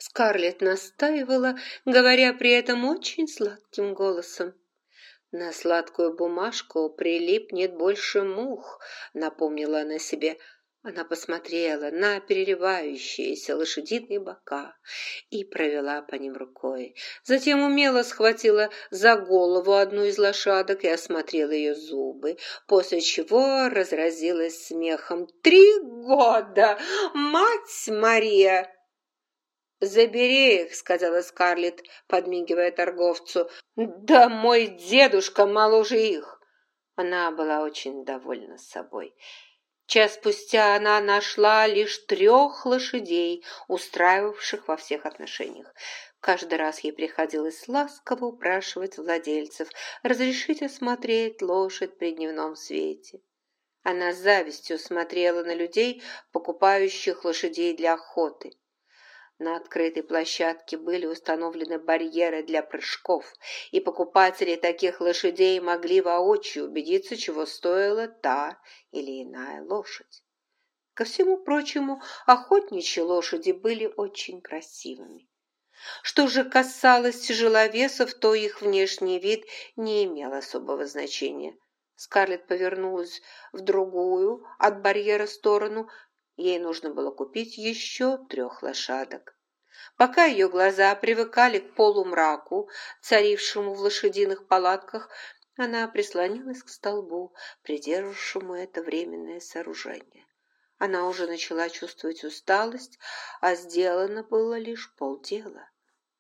Скарлетт настаивала, говоря при этом очень сладким голосом. «На сладкую бумажку прилипнет больше мух», — напомнила она себе. Она посмотрела на переливающиеся лошадиные бока и провела по ним рукой. Затем умело схватила за голову одну из лошадок и осмотрела ее зубы, после чего разразилась смехом. «3 года! Мать Мария!» «Забери их», — сказала Скарлетт, подмигивая торговцу. «Да мой дедушка моложе их». Она была очень довольна собой. Час спустя она нашла лишь 3 лошадей, устраивавших во всех отношениях. Каждый раз ей приходилось ласково упрашивать владельцев разрешить осмотреть лошадь при дневном свете. Она с завистью смотрела на людей, покупающих лошадей для охоты. На открытой площадке были установлены барьеры для прыжков, и покупатели таких лошадей могли воочию убедиться, чего стоила та или иная лошадь. Ко всему прочему, охотничьи лошади были очень красивыми. Что же касалось тяжеловесов, то их внешний вид не имел особого значения. Скарлетт повернулась в другую от барьера сторону. Ей нужно было купить еще 3 лошадок. Пока ее глаза привыкали к полумраку, царившему в лошадиных палатках, она прислонилась к столбу, придерживавшему это временное сооружение. Она уже начала чувствовать усталость, а сделано было лишь полдела.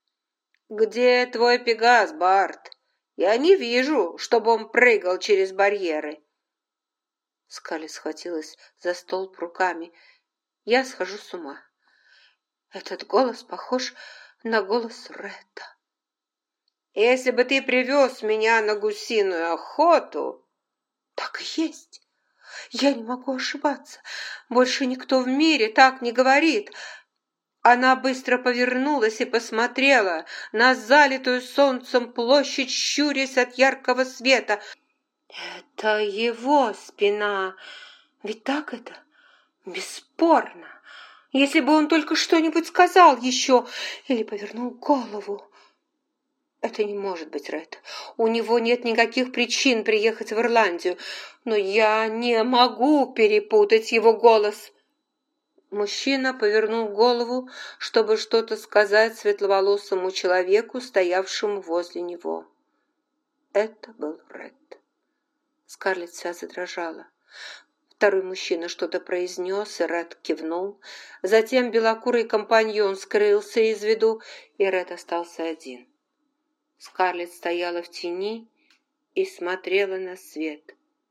«Где твой Пегас, Барт? Я не вижу, чтобы он прыгал через барьеры». Скарлетт схватилась за столб руками. «Я схожу с ума. Этот голос похож на голос Ретта». «Если бы ты привез меня на гусиную охоту...» «Так и есть. Я не могу ошибаться. Больше никто в мире так не говорит». Она быстро повернулась и посмотрела на залитую солнцем площадь, щурясь от яркого света. «Это его спина. Ведь так это? Бесспорно. Если бы он только что-нибудь сказал еще или повернул голову. Это не может быть Ред. У него нет никаких причин приехать в Ирландию, но я не могу перепутать его голос». Мужчина повернул голову, чтобы что-то сказать светловолосому человеку, стоявшему возле него. Это был Ред. Скарлетт вся задрожала. Второй мужчина что-то произнес, и Ред кивнул. Затем белокурый компаньон скрылся из виду, и Ред остался один. Скарлетт стояла в тени и смотрела на свет.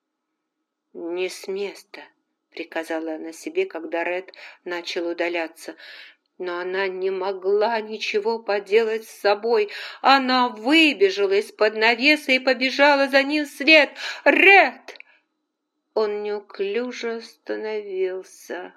«Не с места», — приказала она себе, когда Ред начал удаляться. Но она не могла ничего поделать с собой. Она выбежала из-под навеса и побежала за ним вслед. «Ред!» Он неуклюже остановился.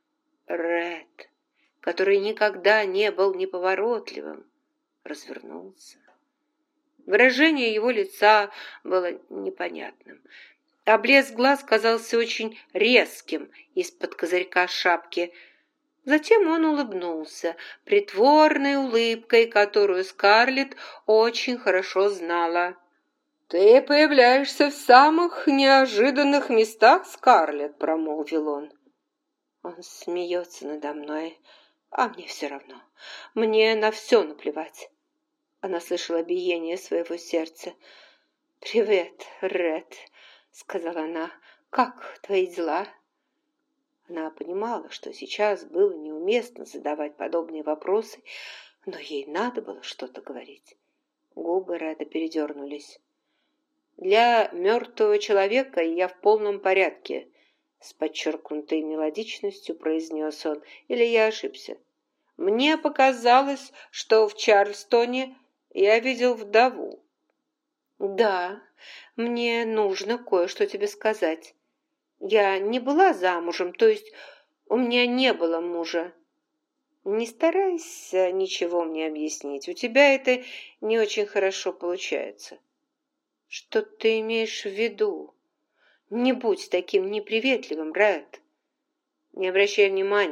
Ред, который никогда не был неповоротливым, развернулся. Выражение его лица было непонятным, а блеск глаз казался очень резким из-под козырька шапки. Затем он улыбнулся притворной улыбкой, которую Скарлетт очень хорошо знала. «Ты появляешься в самых неожиданных местах, Скарлетт», — промолвил он. Он смеется надо мной, а мне все равно. Мне на все наплевать. Она слышала биение своего сердца. «Привет, Ред», — сказала она. «Как твои дела?» Она понимала, что сейчас было неуместно задавать подобные вопросы, но ей надо было что-то говорить. Губы Реда передернулись. «Для мертвого человека я в полном порядке», — с подчеркнутой мелодичностью произнес он. «Или я ошибся? Мне показалось, что в Чарльстоне я видел вдову». «Да, мне нужно кое-что тебе сказать. Я не была замужем, то есть у меня не было мужа». «Не старайся ничего мне объяснить. У тебя это не очень хорошо получается». «Что ты имеешь в виду? Не будь таким неприветливым, Ред». «Не обращай внимания,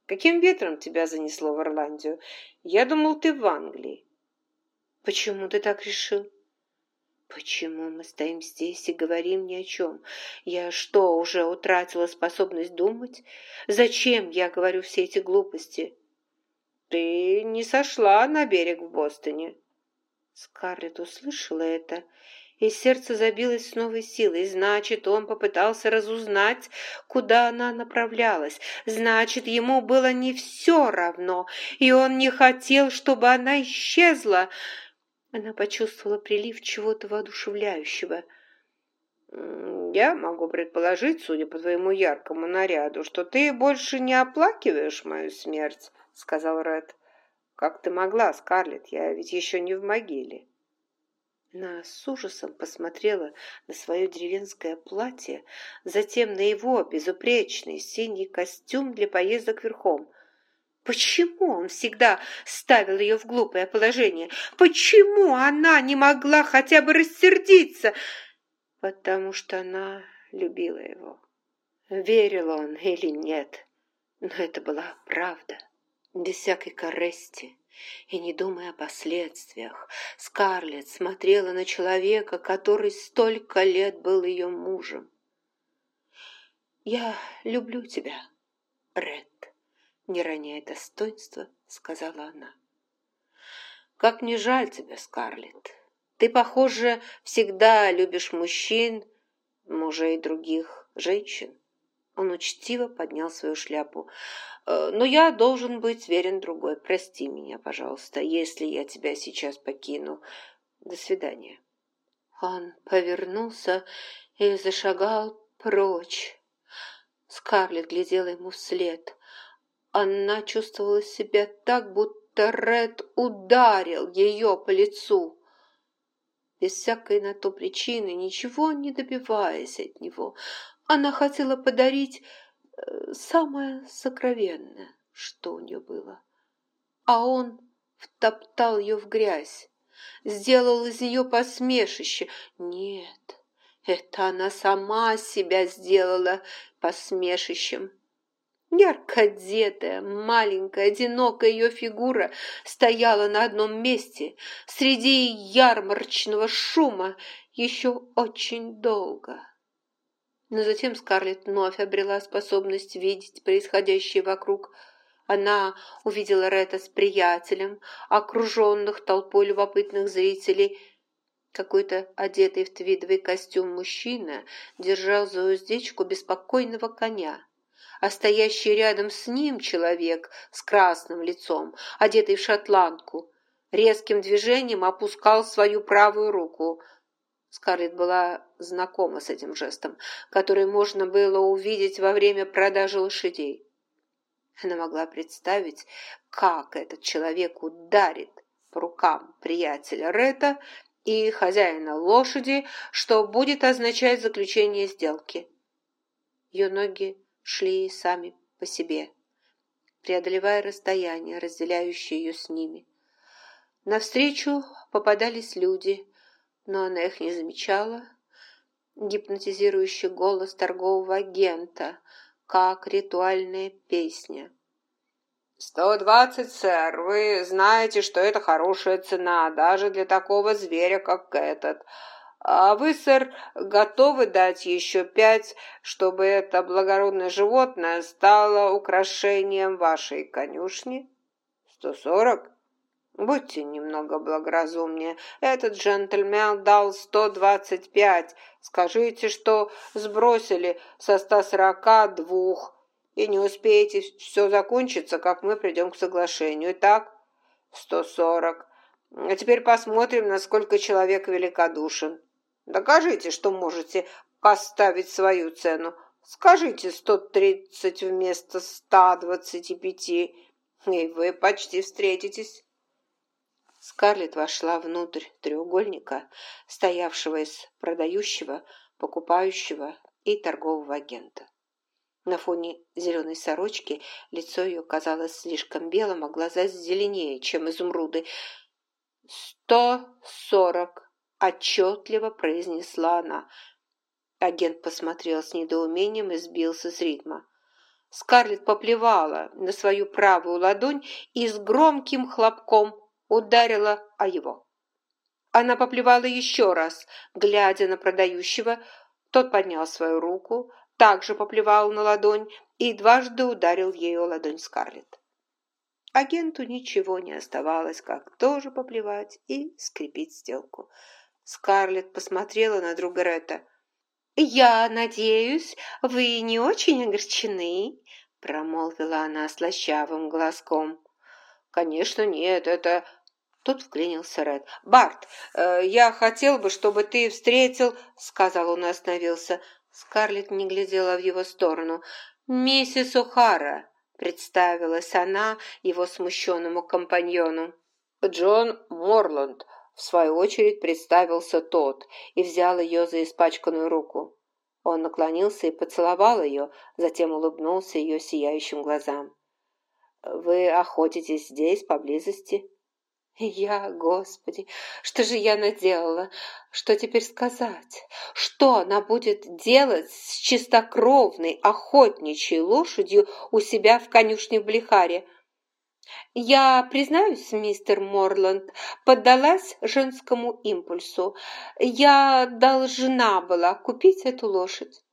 Каким ветром тебя занесло в Ирландию? Я думал, ты в Англии». «Почему ты так решил?» «Почему мы стоим здесь и говорим ни о чем? Я что, уже утратила способность думать? Зачем я говорю все эти глупости?» «Ты не сошла на берег в Бостоне». Скарлетт услышала это, и сердце забилось с новой силой. Значит, он попытался разузнать, куда она направлялась. Значит, ему было не все равно, и он не хотел, чтобы она исчезла. Она почувствовала прилив чего-то воодушевляющего. «Я могу предположить, судя по твоему яркому наряду, что ты больше не оплакиваешь мою смерть», — сказал Ред. «Как ты могла, Скарлетт? Я ведь еще не в могиле». Она с ужасом посмотрела на свое деревенское платье, затем на его безупречный синий костюм для поездок верхом. Почему он всегда ставил ее в глупое положение? Почему она не могла хотя бы рассердиться? Потому что она любила его. Верил он или нет, но это была правда. Без всякой корысти и не думая о последствиях, Скарлетт смотрела на человека, который столько лет был ее мужем. «Я люблю тебя, Ред», — не роняя достоинства, сказала она. «Как мне жаль тебя, Скарлетт. Ты, похоже, всегда любишь мужчин, мужей других женщин». Он учтиво поднял свою шляпу. «Но я должен быть верен другой. Прости меня, пожалуйста, если я тебя сейчас покину. До свидания». Он повернулся и зашагал прочь. Скарлетт глядела ему вслед. Она чувствовала себя так, будто Ред ударил ее по лицу. Без всякой на то причины, ничего не добиваясь от него, она хотела подарить самое сокровенное, что у нее было. А он втоптал ее в грязь, сделал из нее посмешище. Нет, это она сама себя сделала посмешищем. Ярко одетая, маленькая, одинокая ее фигура стояла на одном месте среди ярмарочного шума еще очень долго. Но затем Скарлетт вновь обрела способность видеть происходящее вокруг. Она увидела Ретта с приятелем, окруженных толпой любопытных зрителей. Какой-то одетый в твидовый костюм мужчина держал за уздечку беспокойного коня, а стоящий рядом с ним человек с красным лицом, одетый в шотландку, резким движением опускал свою правую руку. Скарлетт была знакома с этим жестом, который можно было увидеть во время продажи лошадей. Она могла представить, как этот человек ударит по рукам приятеля Ретта и хозяина лошади, что будет означать заключение сделки. Ее ноги шли сами по себе, преодолевая расстояние, разделяющее ее с ними. Навстречу попадались люди, но она их не замечала. Гипнотизирующий голос торгового агента, как ритуальная песня. 120, сэр. Вы знаете, что это хорошая цена, даже для такого зверя, как этот. А вы, сэр, готовы дать еще 5, чтобы это благородное животное стало украшением вашей конюшни? 140? Будьте немного благоразумнее. Этот джентльмен дал 125. Скажите, что сбросили со 142. И не успеете все закончится, как мы придем к соглашению. Итак, 140. А теперь посмотрим, насколько человек великодушен. Докажите, что можете поставить свою цену. Скажите 130 вместо 125, и вы почти встретитесь. Скарлетт вошла внутрь треугольника, стоявшего из продающего, покупающего и торгового агента. На фоне зеленой сорочки лицо ее казалось слишком белым, а глаза зеленее, чем изумруды. 140, отчетливо произнесла она. Агент посмотрел с недоумением и сбился с ритма. Скарлетт поплевала на свою правую ладонь и с громким хлопком ударила о его. Она поплевала еще раз, глядя на продающего. Тот поднял свою руку, также поплевал на ладонь и дважды ударил ею о ладонь Скарлетт. Агенту ничего не оставалось, как тоже поплевать и скрепить сделку. Скарлетт посмотрела на друга Ретта. «Я надеюсь, вы не очень огорчены?» – промолвила она слащавым глазком. «Конечно нет, это...» Тут вклинился Ред. «Барт, я хотел бы, чтобы ты встретил...» – сказал он и остановился. Скарлетт не глядела в его сторону. «Миссис О'Хара», – представилась она его смущенному компаньону. «Джон Морланд», – в свою очередь представился тот и взял ее за испачканную руку. Он наклонился и поцеловал ее, затем улыбнулся ее сияющим глазам. «Вы охотитесь здесь, поблизости?» Господи, что же я наделала? Что теперь сказать? Что она будет делать с чистокровной охотничьей лошадью у себя в конюшне в Блихаре? Я, признаюсь, мистер Морланд, поддалась женскому импульсу. Я должна была купить эту лошадь.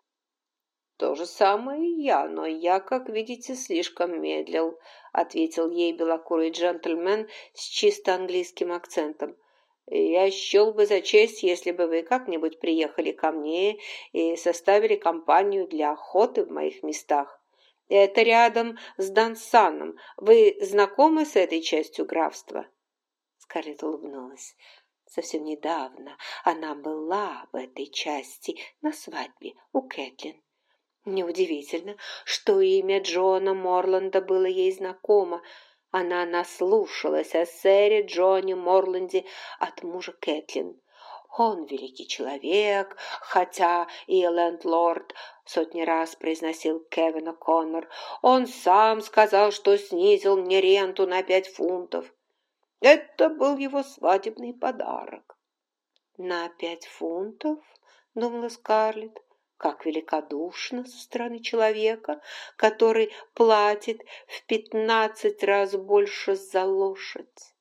То же самое и я, но я, как видите, слишком медлил, ответил ей белокурый джентльмен с чисто английским акцентом. Я счел бы за честь, если бы вы как-нибудь приехали ко мне и составили компанию для охоты в моих местах. Это рядом с Дансаном. Вы знакомы с этой частью графства?» Скарлетт улыбнулась. Совсем недавно она была в этой части на свадьбе у Кэтлин. Неудивительно, что имя Джона Морланда было ей знакомо. Она наслушалась о сэре Джоне Морланде от мужа Кэтлин. Он великий человек, хотя и лендлорд, сотни раз произносил Кевин О'Коннор. Он сам сказал, что снизил мне ренту на 5 фунтов. Это был его свадебный подарок. «На 5 фунтов?» — думала Скарлетт. Как великодушно со стороны человека, который платит в 15 раз больше за лошадь.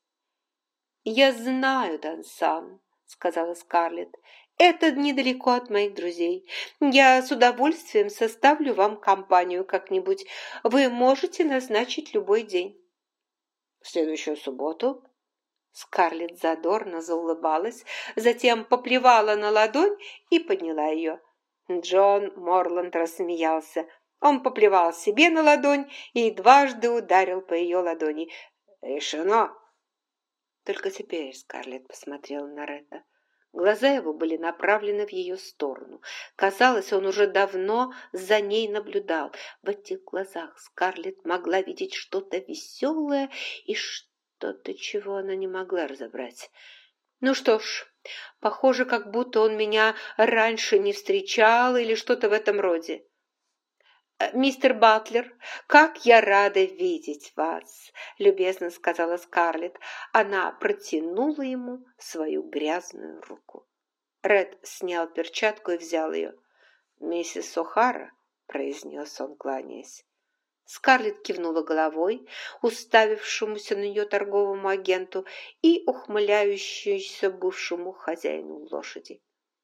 «Я знаю, Дансан», — сказала Скарлетт. «Это недалеко от моих друзей. Я с удовольствием составлю вам компанию как-нибудь. Вы можете назначить любой день». «В следующую субботу?» Скарлетт задорно заулыбалась, затем поплевала на ладонь и подняла ее. Джон Морланд рассмеялся. Он поплевал себе на ладонь и дважды ударил по ее ладони. «Решено!» Только теперь Скарлетт посмотрела на Ретта. Глаза его были направлены в ее сторону. Казалось, он уже давно за ней наблюдал. В этих глазах Скарлетт могла видеть что-то веселое и что-то, чего она не могла разобрать. «Ну что ж, похоже, как будто он меня раньше не встречал или что-то в этом роде. «Мистер Батлер, как я рада видеть вас!» – любезно сказала Скарлетт. Она протянула ему свою грязную руку. Ред снял перчатку и взял ее. «Миссис О'Хара», – произнес он, кланяясь. Скарлетт кивнула головой, уставившемуся на нее торговому агенту и ухмыляющемуся бывшему хозяину лошади.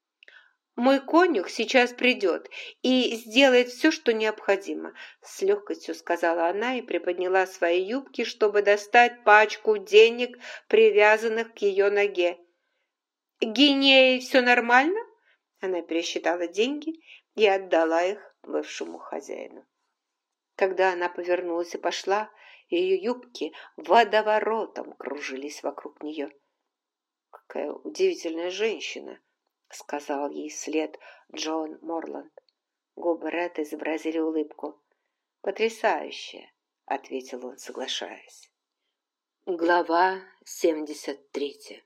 «Мой конюх сейчас придет и сделает все, что необходимо», – с легкостью сказала она и приподняла свои юбки, чтобы достать пачку денег, привязанных к ее ноге. «Гинеи, все нормально?» Она пересчитала деньги и отдала их бывшему хозяину. Когда она повернулась и пошла, ее юбки водоворотом кружились вокруг нее. «Какая удивительная женщина!» — сказал ей вслед Джон Морланд. Губы Ретта изобразили улыбку. «Потрясающе!» — ответил он, соглашаясь. Глава 73.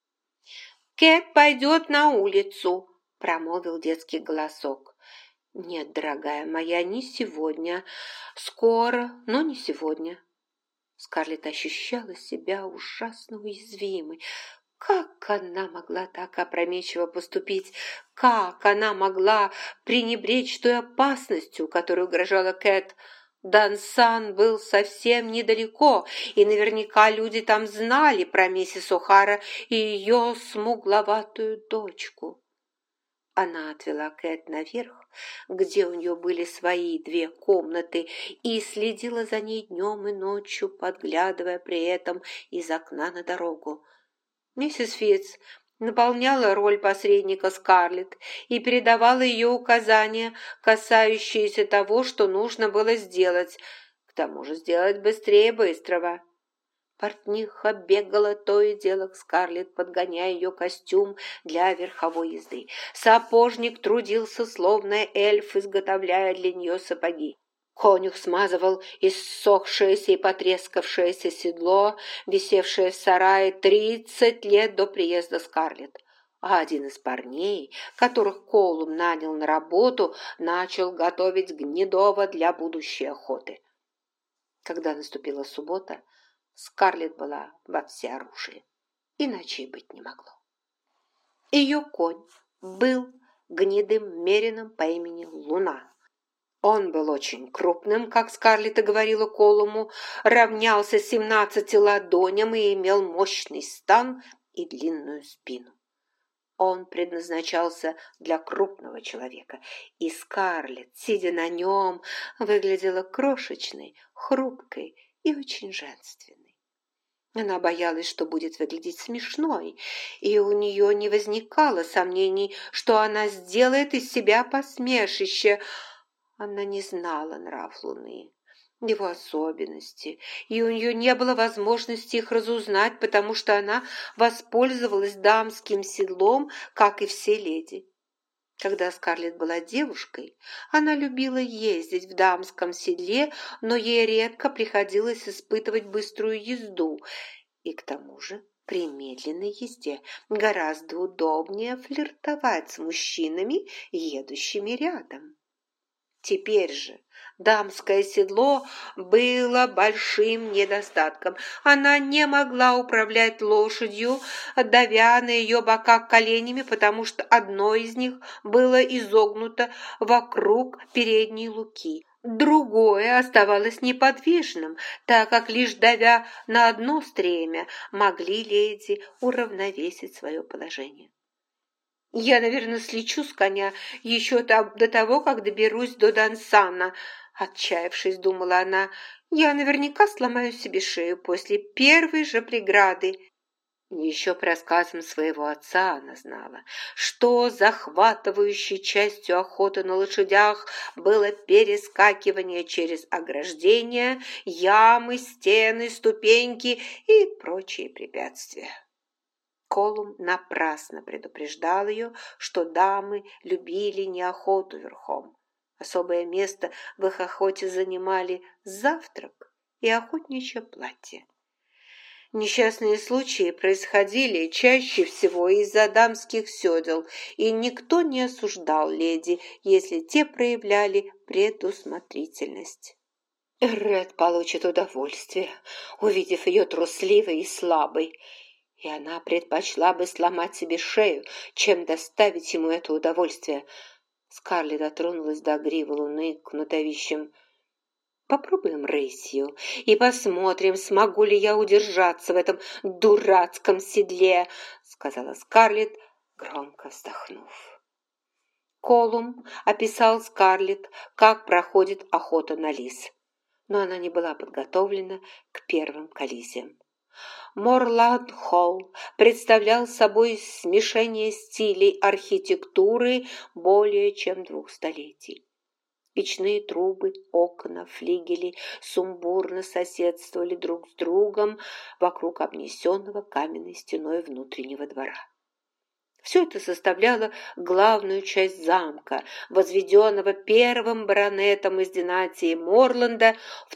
«Кэт пойдет на улицу!» — промолвил детский голосок. «Нет, дорогая моя, не сегодня. Скоро, но не сегодня». Скарлетт ощущала себя ужасно уязвимой. Как она могла так опрометчиво поступить? Как она могла пренебречь той опасностью, которой угрожала Кэт? Дансан был совсем недалеко, и наверняка люди там знали про миссис О'Хара и ее смугловатую дочку. Она отвела Кэт наверх, где у нее были свои 2 комнаты, и следила за ней днем и ночью, подглядывая при этом из окна на дорогу. Миссис Фитц наполняла роль посредника Скарлетт и передавала ее указания, касающиеся того, что нужно было сделать, к тому же сделать быстрее быстрого. Портниха бегала то и дело к Скарлетт, подгоняя ее костюм для верховой езды. Сапожник трудился, словно эльф, изготовляя для нее сапоги. Конюх смазывал иссохшееся и потрескавшееся седло, висевшее в сарае 30 лет до приезда Скарлетт. А один из парней, которых Колум нанял на работу, начал готовить гнедово для будущей охоты. Когда наступила суббота, Скарлетт была во всеоружии. Иначе и быть не могло. Ее конь был гнедым мерином по имени Луна. Он был очень крупным, как Скарлетт и говорила Колуму, равнялся 17 ладоням и имел мощный стан и длинную спину. Он предназначался для крупного человека, и Скарлетт, сидя на нем, выглядела крошечной, хрупкой и очень женственной. Она боялась, что будет выглядеть смешной, и у нее не возникало сомнений, что она сделает из себя посмешище. Она не знала нрав Луны, его особенности, и у нее не было возможности их разузнать, потому что она воспользовалась дамским седлом, как и все леди. Когда Скарлетт была девушкой, она любила ездить в дамском седле, но ей редко приходилось испытывать быструю езду, и к тому же при медленной езде гораздо удобнее флиртовать с мужчинами, едущими рядом. Теперь же дамское седло было большим недостатком. Она не могла управлять лошадью, давя на ее бока коленями, потому что одно из них было изогнуто вокруг передней луки. Другое оставалось неподвижным, так как лишь давя на одно стремя могли леди уравновесить свое положение. «Я, наверное, слечу с коня еще до того, как доберусь до Дансана», — отчаявшись, думала она. «Я наверняка сломаю себе шею после первой же преграды». Еще по рассказам своего отца она знала, что захватывающей частью охоты на лошадях было перескакивание через ограждения, ямы, стены, ступеньки и прочие препятствия. Колум напрасно предупреждал ее, что дамы любили не охоту верхом. Особое место в их охоте занимали завтрак и охотничье платье. Несчастные случаи происходили чаще всего из-за дамских седел, и никто не осуждал леди, если те проявляли предусмотрительность. Ред получит удовольствие, увидев ее трусливой и слабой, и она предпочла бы сломать себе шею, чем доставить ему это удовольствие. Скарлетт дотронулась до гривы Луны кнутовищем. «Попробуем рысью и посмотрим, смогу ли я удержаться в этом дурацком седле», сказала Скарлетт, громко вздохнув. Колум описал Скарлетт, как проходит охота на лис, но она не была подготовлена к первым коллизиям. Морланд-Холл представлял собой смешение стилей архитектуры более чем 2 столетий. Печные трубы, окна, флигели сумбурно соседствовали друг с другом вокруг обнесенного каменной стеной внутреннего двора. Все это составляло главную часть замка, возведенного первым баронетом из династии Морланда в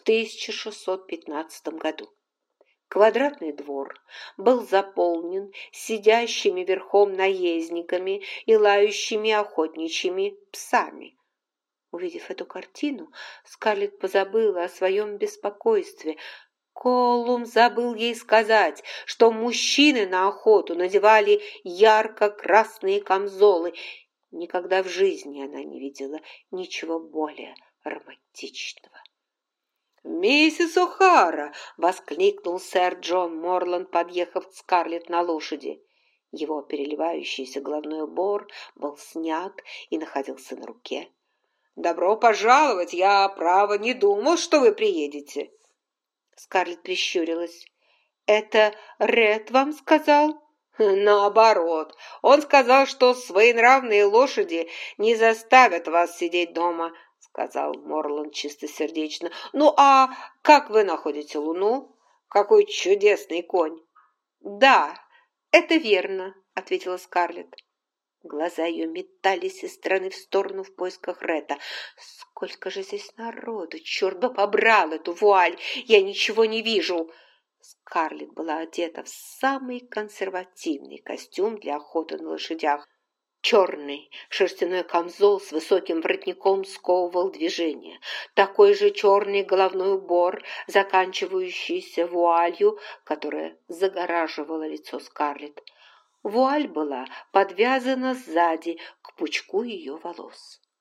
1615 году. Квадратный двор был заполнен сидящими верхом наездниками и лающими охотничьими псами. Увидев эту картину, Скарлетт позабыла о своем беспокойстве. Колум забыл ей сказать, что мужчины на охоту надевали ярко-красные камзолы. Никогда в жизни она не видела ничего более романтичного. «Миссис О'Хара!» — воскликнул сэр Джон Морланд, подъехав к Скарлетт на лошади. Его переливающийся головной убор был снят и находился на руке. «Добро пожаловать! Я, право, не думал, что вы приедете!» Скарлетт прищурилась. «Это Ред вам сказал?» «Наоборот. Он сказал, что своенравные лошади не заставят вас сидеть дома», — сказал Морланд чистосердечно. «Ну, а как вы находите Луну? Какой чудесный конь!» «Да, это верно», — ответила Скарлетт. Глаза ее метались из стороны в сторону в поисках Ретта. «Сколько же здесь народу! Черт бы побрал эту вуаль! Я ничего не вижу!» Скарлетт была одета в самый консервативный костюм для охоты на лошадях. Черный шерстяной камзол с высоким воротником сковывал движение. Такой же черный головной убор, заканчивающийся вуалью, которая загораживала лицо Скарлетт. Вуаль была подвязана сзади к пучку ее волос.